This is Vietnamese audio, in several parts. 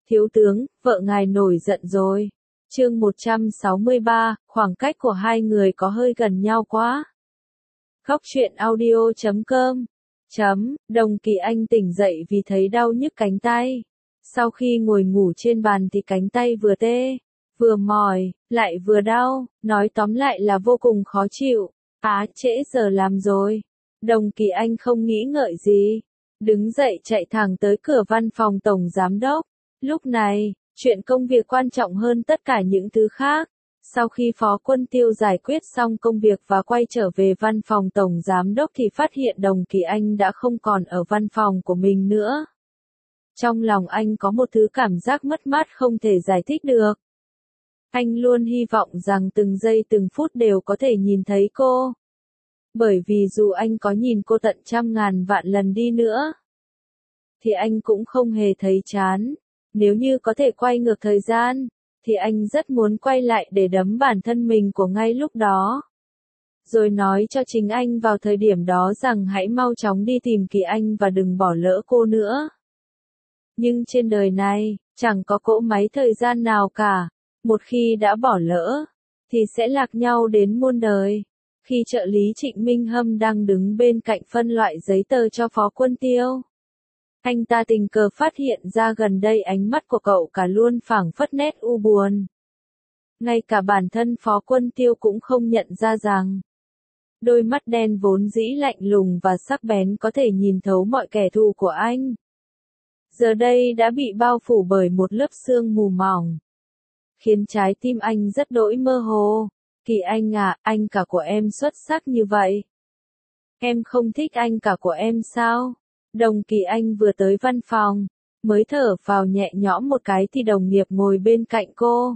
Thiếu tướng, vợ ngài nổi giận rồi. Chương 163, khoảng cách của hai người có hơi gần nhau quá. Góc truyện audio.com. Đồng Kỳ Anh tỉnh dậy vì thấy đau nhức cánh tay. Sau khi ngồi ngủ trên bàn thì cánh tay vừa tê, vừa mỏi, lại vừa đau, nói tóm lại là vô cùng khó chịu. Trễ giờ làm rồi. Đồng Kỳ Anh không nghĩ ngợi gì, đứng dậy chạy thẳng tới cửa văn phòng tổng giám đốc. Lúc này, chuyện công việc quan trọng hơn tất cả những thứ khác. Sau khi Phó Quân Tiêu giải quyết xong công việc và quay trở về văn phòng tổng giám đốc thì phát hiện Đồng Kỳ Anh đã không còn ở văn phòng của mình nữa. Trong lòng anh có một thứ cảm giác mất mát không thể giải thích được. Anh luôn hy vọng rằng từng giây từng phút đều có thể nhìn thấy cô. Bởi vì dù anh có nhìn cô tận trăm ngàn vạn lần đi nữa, thì anh cũng không hề thấy chán. Nếu như có thể quay ngược thời gian, thì anh rất muốn quay lại để đấm bản thân mình của ngay lúc đó. Rồi nói cho chính anh vào thời điểm đó rằng hãy mau chóng đi tìm Kỳ Anh và đừng bỏ lỡ cô nữa. Nhưng trên đời này, chẳng có cỗ máy thời gian nào cả. Một khi đã bỏ lỡ, thì sẽ lạc nhau đến muôn đời. Khi trợ lý Trịnh Minh Hâm đang đứng bên cạnh phân loại giấy tờ cho Phó Quân Tiêu, anh ta tình cờ phát hiện ra gần đây ánh mắt của cậu cả luôn phảng phất nét u buồn. Ngay cả bản thân Phó Quân Tiêu cũng không nhận ra rằng đôi mắt đen vốn dĩ lạnh lùng và sắc bén có thể nhìn thấu mọi kẻ thù của anh, giờ đây đã bị bao phủ bởi một lớp sương mù mỏng, khiến trái tim anh rất đỗi mơ hồ. Kỳ Anh à, anh cả của em xuất sắc như vậy. Em không thích anh cả của em sao? Đồng Kỳ Anh vừa tới văn phòng, mới thở vào nhẹ nhõm một cái thì đồng nghiệp ngồi bên cạnh cô,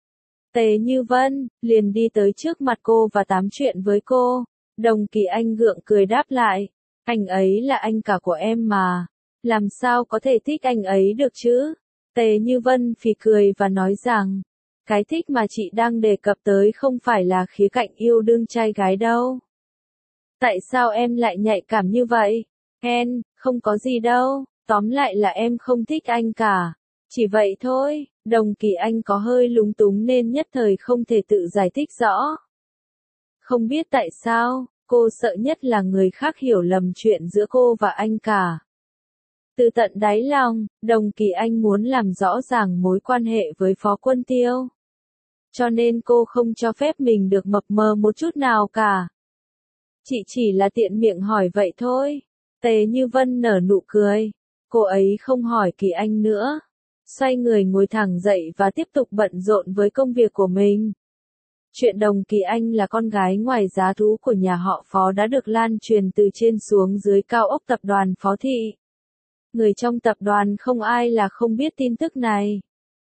Tề Như Vân, liền đi tới trước mặt cô và tám chuyện với cô. Đồng Kỳ Anh gượng cười đáp lại, anh ấy là anh cả của em mà, làm sao có thể thích anh ấy được chứ? Tề Như Vân phì cười và nói rằng, cái thích mà chị đang đề cập tới không phải là khía cạnh yêu đương trai gái đâu. Tại sao em lại nhạy cảm như vậy? Không có gì đâu, tóm lại là em không thích anh cả. Chỉ vậy thôi. Đồng Kỳ Anh có hơi lúng túng nên nhất thời không thể tự giải thích rõ. Không biết tại sao, cô sợ nhất là người khác hiểu lầm chuyện giữa cô và anh cả. Từ tận đáy lòng, Đồng Kỳ Anh muốn làm rõ ràng mối quan hệ với Phó Quân Tiêu. Cho nên cô không cho phép mình được mập mờ một chút nào cả. Chị chỉ là tiện miệng hỏi vậy thôi. Tề Như Vân nở nụ cười. Cô ấy không hỏi Kỳ Anh nữa. Xoay người ngồi thẳng dậy và tiếp tục bận rộn với công việc của mình. Chuyện Đồng Kỳ Anh là con gái ngoài giá thú của nhà họ Phó đã được lan truyền từ trên xuống dưới cao ốc tập đoàn Phó Thị. Người trong tập đoàn không ai là không biết tin tức này.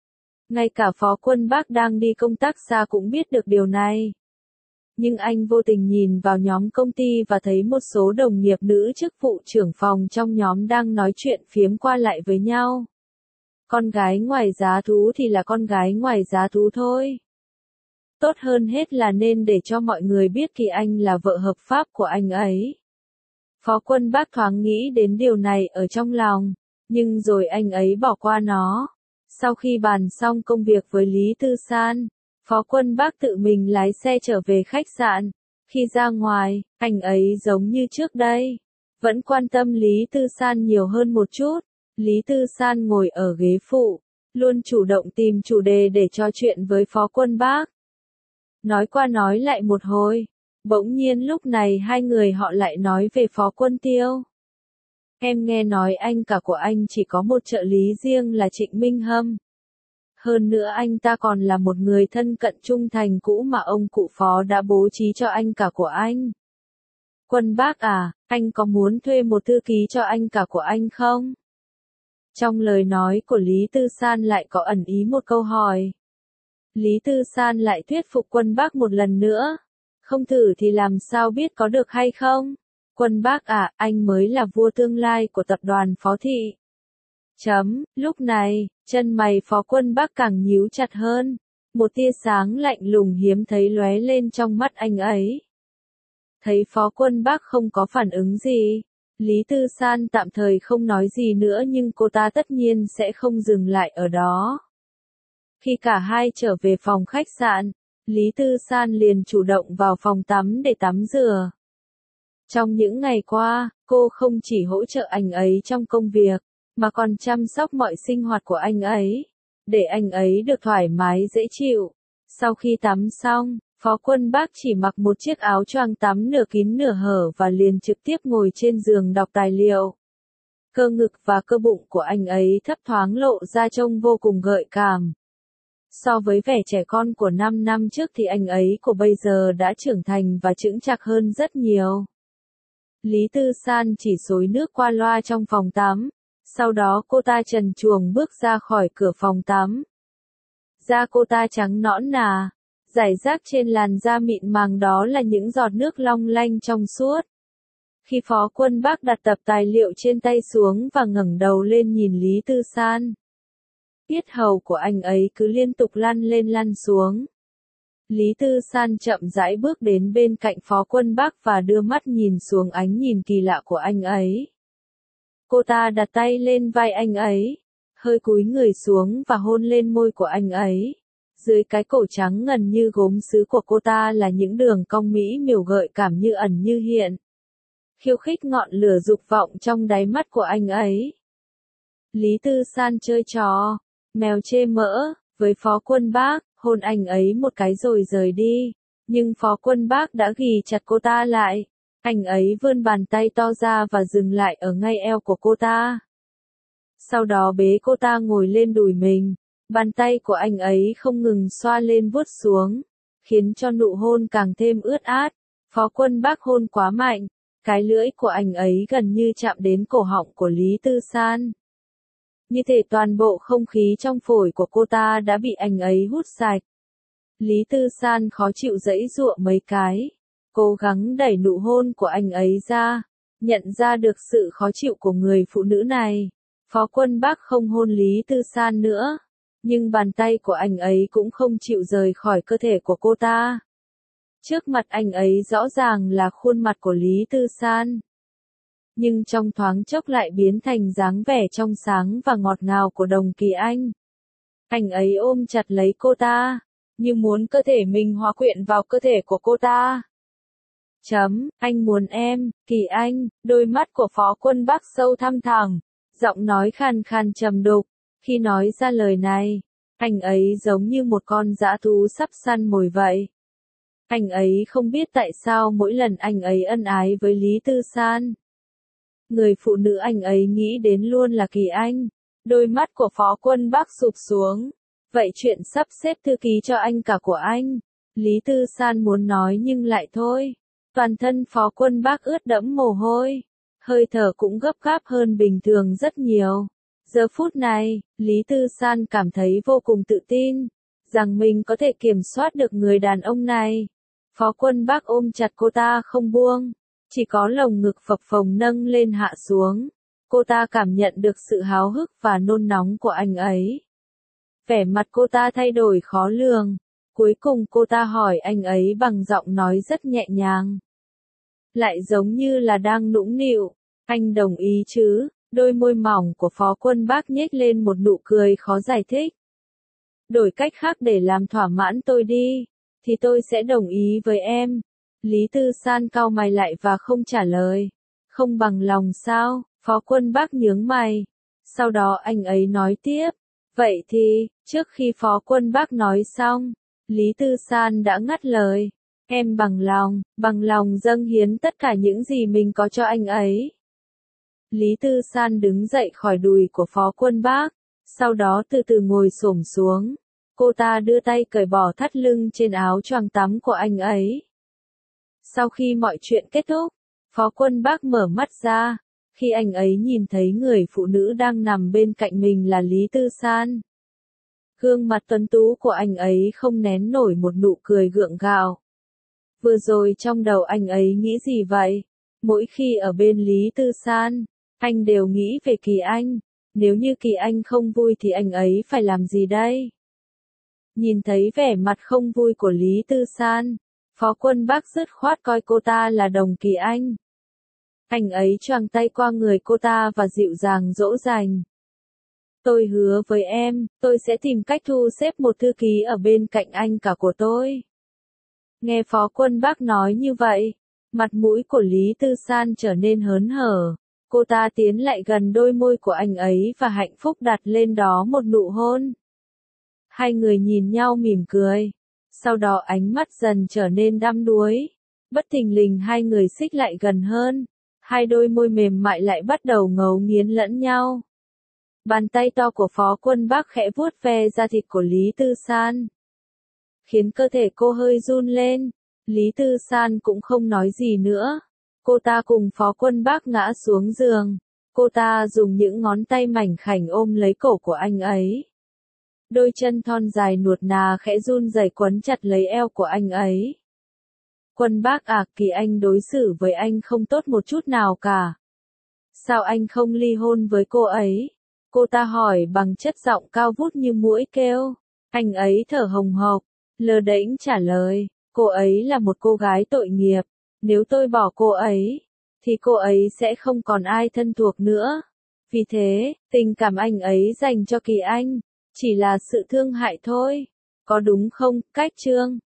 Ngay cả Phó Quân Bác đang đi công tác xa cũng biết được điều này. Nhưng anh vô tình nhìn vào nhóm công ty và thấy một số đồng nghiệp nữ chức vụ trưởng phòng trong nhóm đang nói chuyện phiếm qua lại với nhau. Con gái ngoài giá thú thì là con gái ngoài giá thú thôi. Tốt hơn hết là nên để cho mọi người biết Kỳ Anh là vợ hợp pháp của anh ấy. Phó Quân Bác thoáng nghĩ đến điều này ở trong lòng, nhưng rồi anh ấy bỏ qua nó. Sau khi bàn xong công việc với Lý Tư San, Phó Quân Bác tự mình lái xe trở về khách sạn. Khi ra ngoài, anh ấy giống như trước đây, vẫn quan tâm Lý Tư San nhiều hơn một chút. Lý Tư San ngồi ở ghế phụ, luôn chủ động tìm chủ đề để trò chuyện với Phó Quân Bác. Nói qua nói lại một hồi, bỗng nhiên lúc này hai người họ lại nói về Phó Quân Tiêu. Em nghe nói anh cả của anh chỉ có một trợ lý riêng là Trịnh Minh Hâm. Hơn nữa anh ta còn là một người thân cận trung thành cũ mà ông cụ Phó đã bố trí cho anh cả của anh. Quân Bác à, anh có muốn thuê một thư ký cho anh cả của anh không? Trong lời nói của Lý Tư San lại có ẩn ý một câu hỏi. Lý Tư San lại thuyết phục Quân Bác một lần nữa. Không thử thì làm sao biết có được hay không? Quân Bác à, anh mới là vua tương lai của tập đoàn Phó Thị. Lúc này, chân mày Phó Quân Bác càng nhíu chặt hơn. Một tia sáng lạnh lùng hiếm thấy lóe lên trong mắt anh ấy. Thấy Phó Quân Bác không có phản ứng gì, Lý Tư San tạm thời không nói gì nữa nhưng cô ta tất nhiên sẽ không dừng lại ở đó. Khi cả hai trở về phòng khách sạn, Lý Tư San liền chủ động vào phòng tắm để tắm rửa. Trong những ngày qua, cô không chỉ hỗ trợ anh ấy trong công việc, mà còn chăm sóc mọi sinh hoạt của anh ấy, để anh ấy được thoải mái dễ chịu. Sau khi tắm xong, Phó Quân Bác chỉ mặc một chiếc áo choàng tắm nửa kín nửa hở và liền trực tiếp ngồi trên giường đọc tài liệu. Cơ ngực và cơ bụng của anh ấy thấp thoáng lộ ra trông vô cùng gợi cảm. So với vẻ trẻ con của 5 năm trước thì anh ấy của bây giờ đã trưởng thành và chững chạc hơn rất nhiều. Lý Tư San chỉ xối nước qua loa trong phòng tắm, sau đó cô ta trần truồng bước ra khỏi cửa phòng tắm. Da cô ta trắng nõn nà, rải rác trên làn da mịn màng đó là những giọt nước long lanh trong suốt. Khi Phó Quân Bác đặt tập tài liệu trên tay xuống và ngẩng đầu lên nhìn Lý Tư San, yết hầu của anh ấy cứ liên tục lăn lên lăn xuống. Lý Tư San chậm rãi bước đến bên cạnh Phó Quân Bác và đưa mắt nhìn xuống ánh nhìn kỳ lạ của anh ấy. Cô ta đặt tay lên vai anh ấy, hơi cúi người xuống và hôn lên môi của anh ấy. Dưới cái cổ trắng ngần như gốm sứ của cô ta là những đường cong mỹ miều gợi cảm như ẩn như hiện. Khiêu khích ngọn lửa dục vọng trong đáy mắt của anh ấy. Lý Tư San chơi trò mèo chê mỡ với Phó Quân Bác, hôn anh ấy một cái rồi rời đi. Nhưng Phó Quân Bác đã ghì chặt cô ta lại. Anh ấy vươn bàn tay to ra và dừng lại ở ngay eo của cô ta. Sau đó bế cô ta ngồi lên đùi mình. Bàn tay của anh ấy không ngừng xoa lên vuốt xuống, khiến cho nụ hôn càng thêm ướt át. Phó Quân Bác hôn quá mạnh, cái lưỡi của anh ấy gần như chạm đến cổ họng của Lý Tư San. Như thể toàn bộ không khí trong phổi của cô ta đã bị anh ấy hút sạch. Lý Tư San khó chịu giãy giụa mấy cái, cố gắng đẩy nụ hôn của anh ấy ra, nhận ra được sự khó chịu của người phụ nữ này. Phó Quân Bác không hôn Lý Tư San nữa, nhưng bàn tay của anh ấy cũng không chịu rời khỏi cơ thể của cô ta. Trước mặt anh ấy rõ ràng là khuôn mặt của Lý Tư San, nhưng trong thoáng chốc lại biến thành dáng vẻ trong sáng và ngọt ngào của Đồng Kỳ Anh. Anh ấy ôm chặt lấy cô ta, như muốn cơ thể mình hòa quyện vào cơ thể của cô ta. Anh muốn em, Kỳ Anh, đôi mắt của Phó Quân Bác sâu thăm thẳm, giọng nói khàn khàn trầm đục. Khi nói ra lời này, anh ấy giống như một con dã thú sắp săn mồi vậy. Anh ấy không biết tại sao mỗi lần anh ấy ân ái với Lý Tư San, người phụ nữ anh ấy nghĩ đến luôn là Kỳ Anh. Đôi mắt của Phó Quân Bác sụp xuống. Vậy chuyện sắp xếp thư ký cho anh cả của anh. Lý Tư San muốn nói nhưng lại thôi. Toàn thân Phó Quân Bác ướt đẫm mồ hôi. Hơi thở cũng gấp gáp hơn bình thường rất nhiều. Giờ phút này, Lý Tư San cảm thấy vô cùng tự tin, rằng mình có thể kiểm soát được người đàn ông này. Phó Quân Bác ôm chặt cô ta không buông, chỉ có lồng ngực phập phồng nâng lên hạ xuống. Cô ta cảm nhận được sự háo hức và nôn nóng của anh ấy. Vẻ mặt cô ta thay đổi khó lường. Cuối cùng cô ta hỏi anh ấy bằng giọng nói rất nhẹ nhàng, lại giống như là đang nũng nịu. Anh đồng ý chứ? Đôi môi mỏng của Phó Quân Bác nhếch lên một nụ cười khó giải thích. Đổi cách khác để làm thỏa mãn tôi đi, thì tôi sẽ đồng ý với em. Lý Tư San cau mày lại và không trả lời. Không bằng lòng sao? Phó Quân Bác nhướng mày. Sau đó anh ấy nói tiếp. Vậy thì, trước khi Phó Quân Bác nói xong, Lý Tư San đã ngắt lời. Em bằng lòng dâng hiến tất cả những gì mình có cho anh ấy. Lý Tư San đứng dậy khỏi đùi của Phó Quân Bác, sau đó từ từ ngồi xổm xuống. Cô ta đưa tay cởi bỏ thắt lưng trên áo choàng tắm của anh ấy. Sau khi mọi chuyện kết thúc, Phó Quân Bác mở mắt ra, khi anh ấy nhìn thấy người phụ nữ đang nằm bên cạnh mình là Lý Tư San. Gương mặt tuấn tú của anh ấy không nén nổi một nụ cười gượng gạo. Vừa rồi trong đầu anh ấy nghĩ gì vậy? Mỗi khi ở bên Lý Tư San, anh đều nghĩ về Kỳ Anh. Nếu như Kỳ Anh không vui thì anh ấy phải làm gì đây? Nhìn thấy vẻ mặt không vui của Lý Tư San, Phó Quân Bác dứt khoát coi cô ta là Đồng Kỳ Anh. Anh ấy choàng tay qua người cô ta và dịu dàng dỗ dành. Tôi hứa với em, tôi sẽ tìm cách thu xếp một thư ký ở bên cạnh anh cả của tôi. Nghe Phó Quân Bác nói như vậy, mặt mũi của Lý Tư San trở nên hớn hở. Cô ta tiến lại gần đôi môi của anh ấy và hạnh phúc đặt lên đó một nụ hôn. Hai người nhìn nhau mỉm cười. Sau đó ánh mắt dần trở nên đăm đuối. Bất thình lình hai người xích lại gần hơn. Hai đôi môi mềm mại lại bắt đầu ngấu nghiến lẫn nhau. Bàn tay to của Phó Quân Bác khẽ vuốt ve da thịt của Lý Tư San, khiến cơ thể cô hơi run lên. Lý Tư San cũng không nói gì nữa. Cô ta cùng Phó Quân Bác ngã xuống giường. Cô ta dùng những ngón tay mảnh khảnh ôm lấy cổ của anh ấy. Đôi chân thon dài nuột nà khẽ run rẩy quấn chặt lấy eo của anh ấy. Quân Bác à, Kỳ Anh đối xử với anh không tốt một chút nào cả. Sao anh không ly hôn với cô ấy? Cô ta hỏi bằng chất giọng cao vút như muỗi kêu. Anh ấy thở hồng hộc, lơ đễnh trả lời, cô ấy là một cô gái tội nghiệp. Nếu tôi bỏ cô ấy, thì cô ấy sẽ không còn ai thân thuộc nữa. Vì thế, tình cảm anh ấy dành cho Kỳ Anh chỉ là sự thương hại thôi. Có đúng không, Cách Trương?